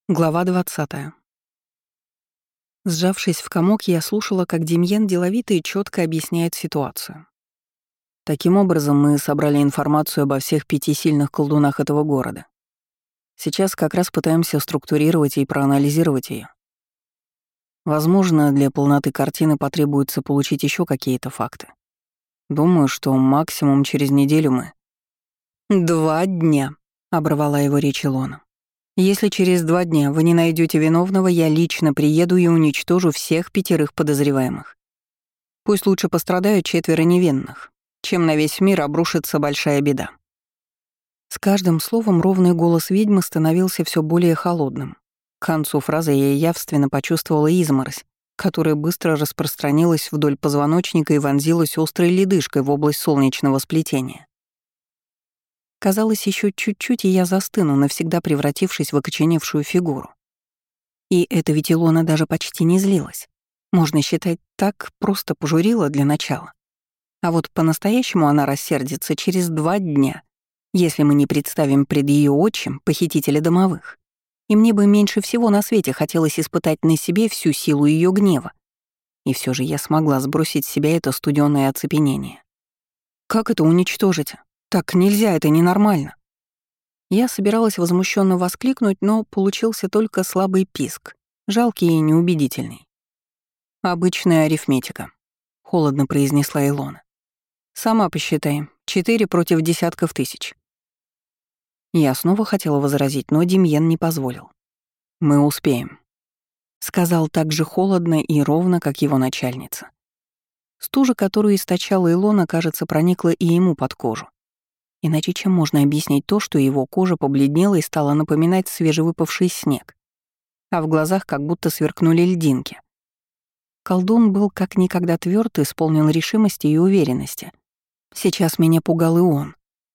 Глава 20. Сжавшись в комок, я слушала, как Демьян деловито и четко объясняет ситуацию. Таким образом, мы собрали информацию обо всех 5 сильных колдунах этого города. Сейчас как раз пытаемся структурировать и проанализировать ее. Возможно, для полноты картины потребуется получить еще какие-то факты. Думаю, что максимум через неделю мы... 2 дня, — оборвала его речь Илона. Если через 2 дня вы не найдете виновного, я лично приеду и уничтожу всех 5 подозреваемых. Пусть лучше пострадают 4 невинных, чем на весь мир обрушится большая беда. С каждым словом ровный голос ведьмы становился все более холодным. К концу фразы я явственно почувствовала изморозь, которая быстро распространилась вдоль позвоночника и вонзилась острой ледышкой в область солнечного сплетения. Казалось, еще чуть-чуть, и я застыну, навсегда превратившись в окоченевшую фигуру. И эта ведь Илона даже почти не злилась. Можно считать, так просто пожурила для начала. А вот по-настоящему она рассердится через 2 дня, если мы не представим пред ее отчим похитителя домовых. И мне бы меньше всего на свете хотелось испытать на себе всю силу ее гнева. И все же я смогла сбросить с себя это студённое оцепенение. «Как это уничтожить? Так нельзя, это ненормально». Я собиралась возмущенно воскликнуть, но получился только слабый писк, жалкий и неубедительный. «Обычная арифметика», — холодно произнесла Илона. «Сама посчитай, 4 против десятков тысяч». Я снова хотела возразить, но Демьян не позволил. «Мы успеем», — сказал так же холодно и ровно, как его начальница. Стужа, которую источала Илона, кажется, проникла и ему под кожу. Иначе чем можно объяснить то, что его кожа побледнела и стала напоминать свежевыпавший снег, а в глазах как будто сверкнули льдинки. Колдун был как никогда тверд, исполнен решимости и уверенности. Сейчас меня пугал и он.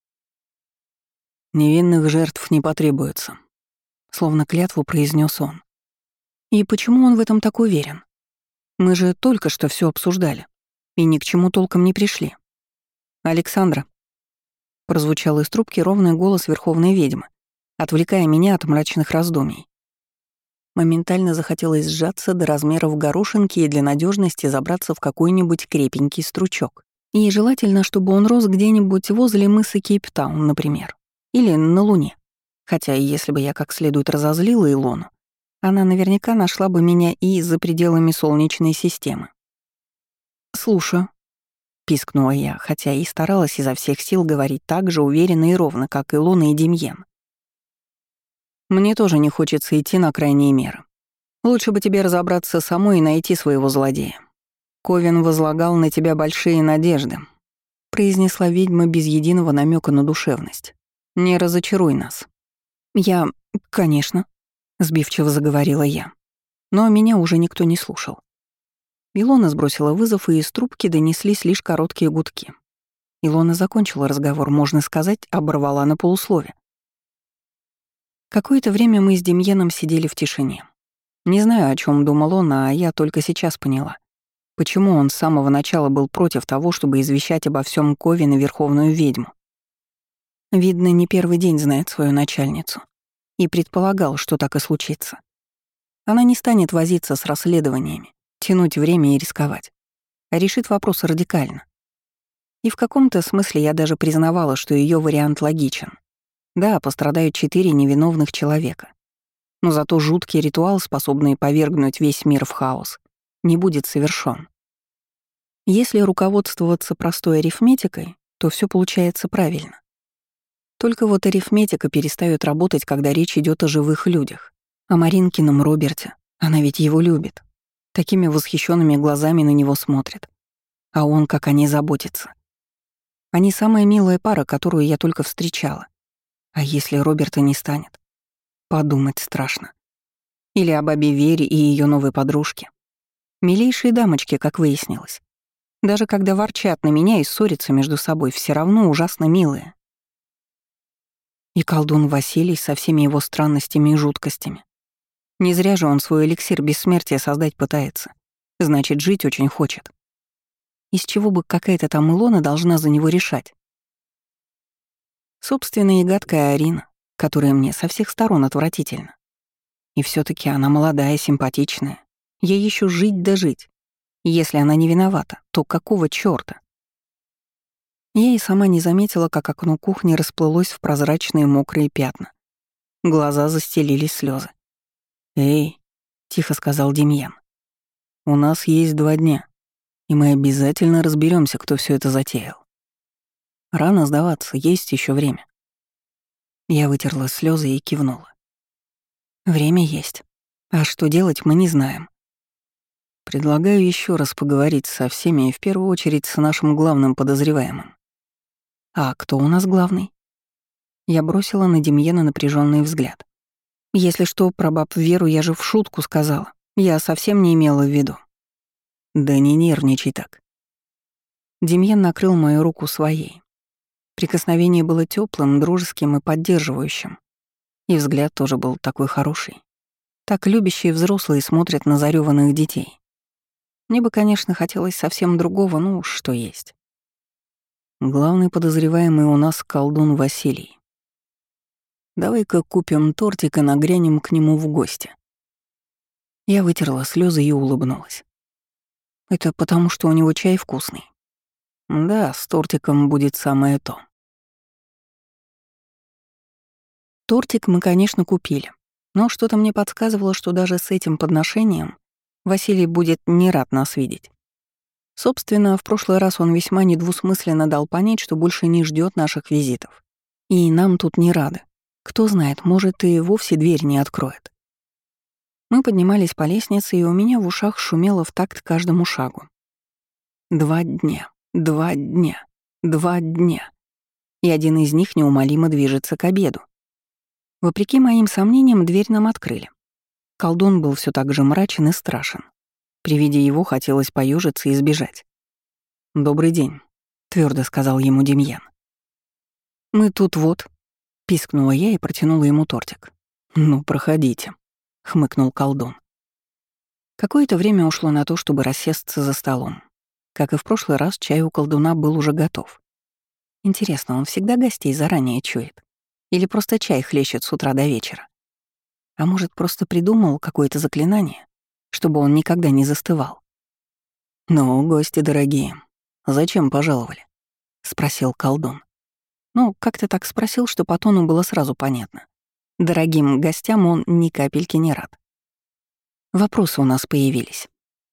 «Невинных жертв не потребуется», — словно клятву произнес он. И почему он в этом так уверен? Мы же только что все обсуждали и ни к чему толком не пришли. «Александра», — прозвучал из трубки ровный голос верховной ведьмы, отвлекая меня от мрачных раздумий. Моментально захотелось сжаться до размеров горошинки и для надежности забраться в какой-нибудь крепенький стручок. И желательно, чтобы он рос где-нибудь возле мыса Кейптаун, например, или на Луне. Хотя, если бы я как следует разозлила Илону, она наверняка нашла бы меня и за пределами Солнечной системы. «Слушаю», — пискнула я, хотя и старалась изо всех сил говорить так же уверенно и ровно, как Илона и Демьян. «Мне тоже не хочется идти на крайние меры. Лучше бы тебе разобраться самой и найти своего злодея. Ковен возлагал на тебя большие надежды», — произнесла ведьма без единого намека на душевность. «Не разочаруй нас». Конечно», — сбивчиво заговорила я. Но меня уже никто не слушал. Илона сбросила вызов, и из трубки донеслись лишь короткие гудки. Илона закончила разговор, можно сказать, оборвала на полуслове. Какое-то время мы с Демьяном сидели в тишине. Не знаю, о чем думал он, а я только сейчас поняла, почему он с самого начала был против того, чтобы извещать обо всем Ковен и Верховную Ведьму. Видно, не первый день знает свою начальницу и предполагал, что так и случится. Она не станет возиться с расследованиями, тянуть время и рисковать, а решит вопрос радикально. И в каком-то смысле я даже признавала, что ее вариант логичен. Да, пострадают 4 невиновных человека, но зато жуткий ритуал, способный повергнуть весь мир в хаос, не будет совершён. Если руководствоваться простой арифметикой, то все получается правильно. Только вот арифметика перестает работать, когда речь идет о живых людях. О Маринкином Роберте. Она ведь его любит. Такими восхищенными глазами на него смотрит. А он как о ней заботится. Они самая милая пара, которую я только встречала. А если Роберта не станет? Подумать страшно. Или о бабе Вере и ее новой подружке. Милейшие дамочки, как выяснилось. Даже когда ворчат на меня и ссорятся между собой, все равно ужасно милые. И колдун Василий со всеми его странностями и жуткостями. Не зря же он свой эликсир бессмертия создать пытается. Значит, жить очень хочет. Из чего бы какая-то там Илона должна за него решать? Собственно, и гадкая Арина, которая мне со всех сторон отвратительна. И все таки она молодая, симпатичная. Ей еще жить да жить. Если она не виновата, то какого чёрта? Я и сама не заметила, как окно кухни расплылось в прозрачные мокрые пятна. Глаза застелились слезы. «Эй», — тихо сказал Демьян, — «у нас есть 2 дня, и мы обязательно разберемся, кто все это затеял. Рано сдаваться, есть еще время». Я вытерла слезы и кивнула. «Время есть. А что делать, мы не знаем». Предлагаю еще раз поговорить со всеми и в первую очередь с нашим главным подозреваемым. А кто у нас главный? Я бросила на Демьена напряженный взгляд. Если что, про баб Веру я же в шутку сказала. Я совсем не имела в виду. Да не нервничай так. Демьен накрыл мою руку своей. Прикосновение было теплым, дружеским и поддерживающим. И взгляд тоже был такой хороший. Так любящие взрослые смотрят на зарёванных детей. Мне бы, конечно, хотелось совсем другого, ну уж что есть. Главный подозреваемый у нас колдун Василий. Давай-ка купим тортик и нагрянем к нему в гости. Я вытерла слезы и улыбнулась. Это потому, что у него чай вкусный. Да, с тортиком будет самое то. Тортик мы, конечно, купили, но что-то мне подсказывало, что даже с этим подношением Василий будет не рад нас видеть. Собственно, в прошлый раз он весьма недвусмысленно дал понять, что больше не ждет наших визитов. И нам тут не рады. Кто знает, может, и вовсе дверь не откроет. Мы поднимались по лестнице, и у меня в ушах шумело в такт каждому шагу. 2 дня, 2 дня, 2 дня. И один из них неумолимо движется к обеду. Вопреки моим сомнениям, дверь нам открыли. Колдун был все так же мрачен и страшен. При виде его хотелось поюжиться и сбежать. «Добрый день», — твердо сказал ему Демьян. «Мы тут вот», — пискнула я и протянула ему тортик. «Ну, проходите», — хмыкнул колдун. Какое-то время ушло на то, чтобы рассесться за столом. Как и в прошлый раз, чай у колдуна был уже готов. Интересно, он всегда гостей заранее чует? Или просто чай хлещет с утра до вечера? А может, просто придумал какое-то заклинание, чтобы он никогда не застывал? «Ну, гости дорогие, зачем пожаловали?» — спросил колдун. Ну, как-то так спросил, что по тону было сразу понятно. Дорогим гостям он ни капельки не рад. Вопросы у нас появились.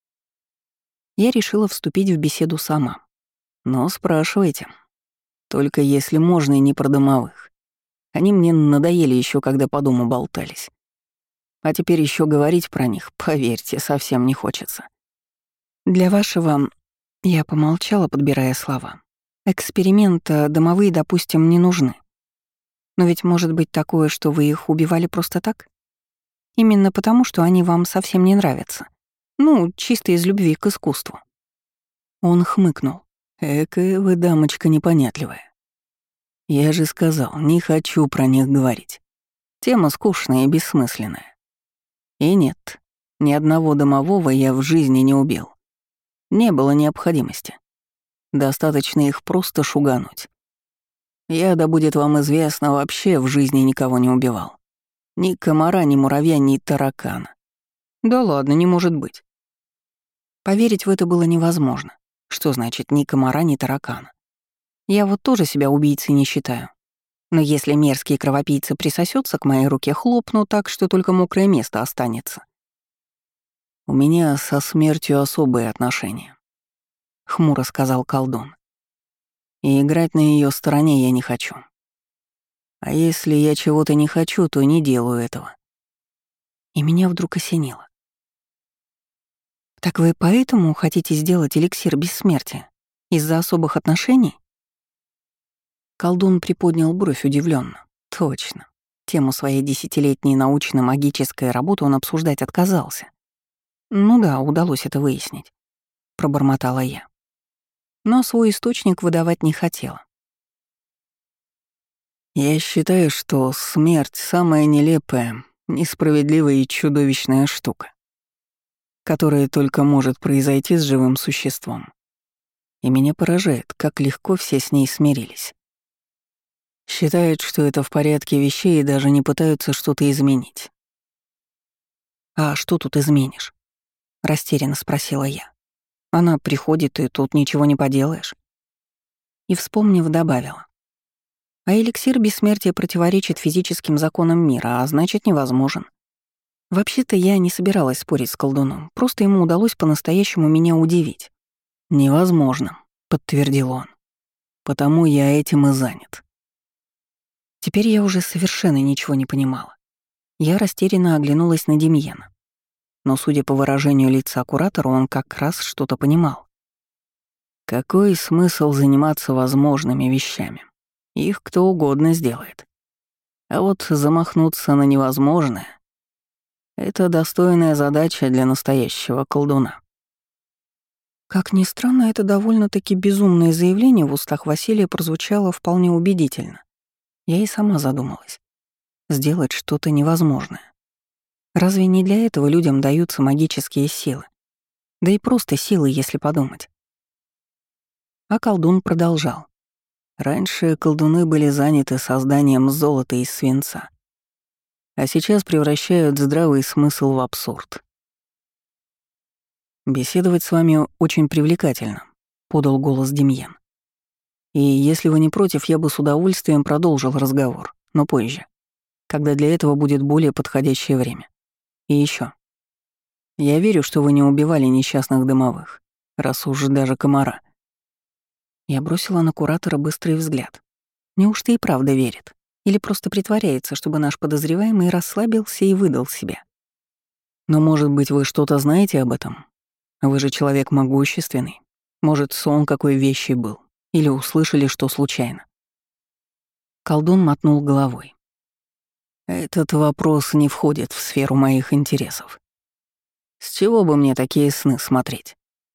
Я решила вступить в беседу сама. «Ну, спрашивайте. Только если можно и не про домовых. Они мне надоели еще, когда по дому болтались. А теперь еще говорить про них, поверьте, совсем не хочется. Для вашего...» Я помолчала, подбирая слова. «Эксперимента домовые, допустим, не нужны. Но ведь может быть такое, что вы их убивали просто так? Именно потому, что они вам совсем не нравятся. Ну, чисто из любви к искусству». Он хмыкнул. «Экая вы, дамочка, непонятливая. Я же сказал, не хочу про них говорить. Тема скучная и бессмысленная. И нет, ни одного домового я в жизни не убил. Не было необходимости. Достаточно их просто шугануть. Я, да будет вам известно, вообще в жизни никого не убивал. Ни комара, ни муравья, ни таракана. Да ладно, не может быть. Поверить в это было невозможно. Что значит ни комара, ни таракана? Я вот тоже себя убийцей не считаю. Но если мерзкий кровопийца присосется к моей руке, хлопну так, что только мокрое место останется. У меня со смертью особые отношения, — хмуро сказал колдун. И играть на ее стороне я не хочу. А если я чего-то не хочу, то не делаю этого. И меня вдруг осенило. Так вы поэтому хотите сделать эликсир бессмертия? Из-за особых отношений? Колдун приподнял бровь удивленно. Точно. Тему своей 10-летней научно-магической работы он обсуждать отказался. Ну да, удалось это выяснить, пробормотала я. Но свой источник выдавать не хотела. Я считаю, что смерть — самая нелепая, несправедливая и чудовищная штука, которая только может произойти с живым существом. И меня поражает, как легко все с ней смирились. Считают, что это в порядке вещей и даже не пытаются что-то изменить. «А что тут изменишь?» — растерянно спросила я. «Она приходит, и тут ничего не поделаешь». И, вспомнив, добавила. «А эликсир бессмертия противоречит физическим законам мира, а значит, невозможен. Вообще-то я не собиралась спорить с колдуном, просто ему удалось по-настоящему меня удивить». «Невозможно», — подтвердил он. «Потому я этим и занят». Теперь я уже совершенно ничего не понимала. Я растерянно оглянулась на Демьена. Но, судя по выражению лица куратора, он как раз что-то понимал. Какой смысл заниматься возможными вещами? Их кто угодно сделает. А вот замахнуться на невозможное — это достойная задача для настоящего колдуна. Как ни странно, это довольно-таки безумное заявление в устах Василия прозвучало вполне убедительно. Я и сама задумалась. Сделать что-то невозможное. Разве не для этого людям даются магические силы? Да и просто силы, если подумать. А колдун продолжал. Раньше колдуны были заняты созданием золота из свинца, а сейчас превращают здравый смысл в абсурд. «Беседовать с вами очень привлекательно», — подал голос Демьян. «И если вы не против, я бы с удовольствием продолжил разговор, но позже, когда для этого будет более подходящее время. И еще. Я верю, что вы не убивали несчастных домовых, раз уж даже комара». Я бросила на куратора быстрый взгляд. Неужто и правда верит? Или просто притворяется, чтобы наш подозреваемый расслабился и выдал себя? Но, может быть, вы что-то знаете об этом? Вы же человек могущественный. Может, сон какой вещий был? Или услышали, что случайно?» Колдун мотнул головой. «Этот вопрос не входит в сферу моих интересов. С чего бы мне такие сны смотреть?»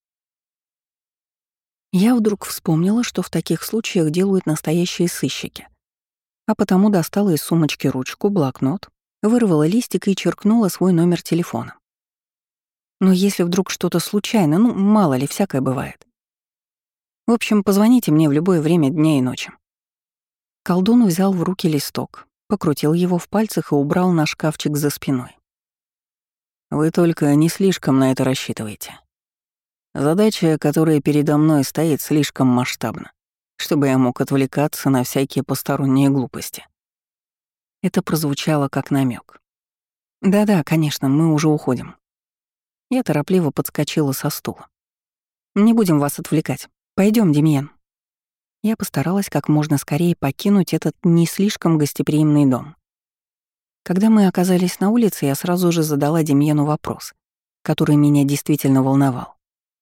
Я вдруг вспомнила, что в таких случаях делают настоящие сыщики. А потому достала из сумочки ручку, блокнот, вырвала листик и черкнула свой номер телефона. Но если вдруг что-то случайно, мало ли, всякое бывает. В общем, позвоните мне в любое время дня и ночи. Колдун взял в руки листок, покрутил его в пальцах и убрал на шкафчик за спиной. «Вы только не слишком на это рассчитываете. Задача, которая передо мной стоит, слишком масштабна, чтобы я мог отвлекаться на всякие посторонние глупости». Это прозвучало как намек. «Да-да, конечно, мы уже уходим». Я торопливо подскочила со стула. «Не будем вас отвлекать. Пойдем, Демьян». Я постаралась как можно скорее покинуть этот не слишком гостеприимный дом. Когда мы оказались на улице, я сразу же задала Демьяну вопрос, который меня действительно волновал.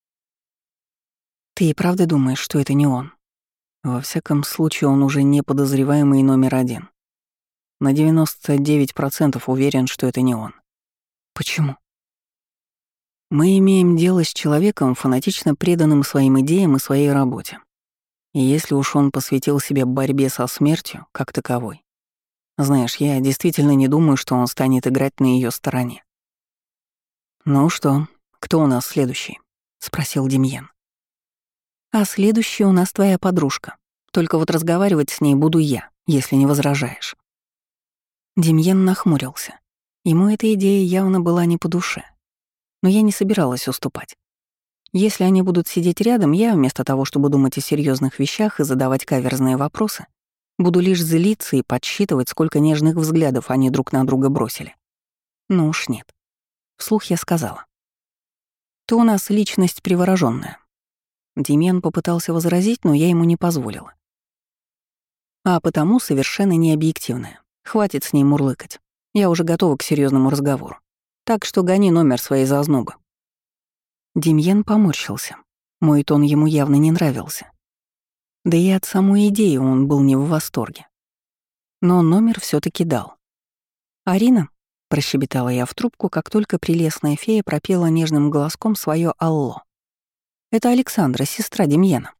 «Ты и правда думаешь, что это не он?» Во всяком случае, он уже не подозреваемый номер один. На 99% уверен, что это не он. Почему? Мы имеем дело с человеком, фанатично преданным своим идеям и своей работе. И если уж он посвятил себе борьбе со смертью, как таковой, знаешь, я действительно не думаю, что он станет играть на ее стороне. «Ну что, кто у нас следующий?» — спросил Демьян. «А следующая у нас твоя подружка. Только вот разговаривать с ней буду я, если не возражаешь». Демьян нахмурился. Ему эта идея явно была не по душе. Но я не собиралась уступать. Если они будут сидеть рядом, я, вместо того, чтобы думать о серьезных вещах и задавать каверзные вопросы, буду лишь злиться и подсчитывать, сколько нежных взглядов они друг на друга бросили. Ну уж нет. Вслух я сказала. «Ты у нас личность приворожённая». Демьян попытался возразить, но я ему не позволила. «А потому совершенно необъективная. Хватит с ней мурлыкать. Я уже готова к серьезному разговору. Так что гони номер своей зазнобы». Демьян поморщился. Мой тон ему явно не нравился. Да и от самой идеи он был не в восторге. Но номер все таки дал. «Арина?» — прощебетала я в трубку, как только прелестная фея пропела нежным голоском свое «Алло». «Это Александра, сестра Демьяна».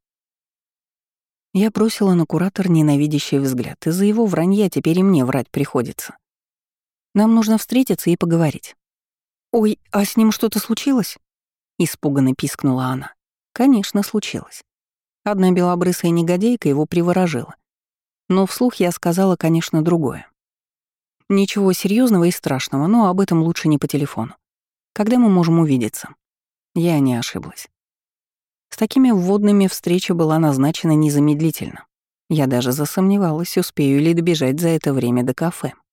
Я бросила на куратор ненавидящий взгляд. Из-за его вранья теперь и мне врать приходится. Нам нужно встретиться и поговорить. «Ой, а с ним что-то случилось?» — испуганно пискнула она. Конечно, случилось. Одна белобрысая негодяйка его приворожила. Но вслух я сказала, конечно, другое. Ничего серьезного и страшного, но об этом лучше не по телефону. Когда мы можем увидеться?» Я не ошиблась. С такими вводными встреча была назначена незамедлительно. Я даже засомневалась, успею ли добежать за это время до кафе.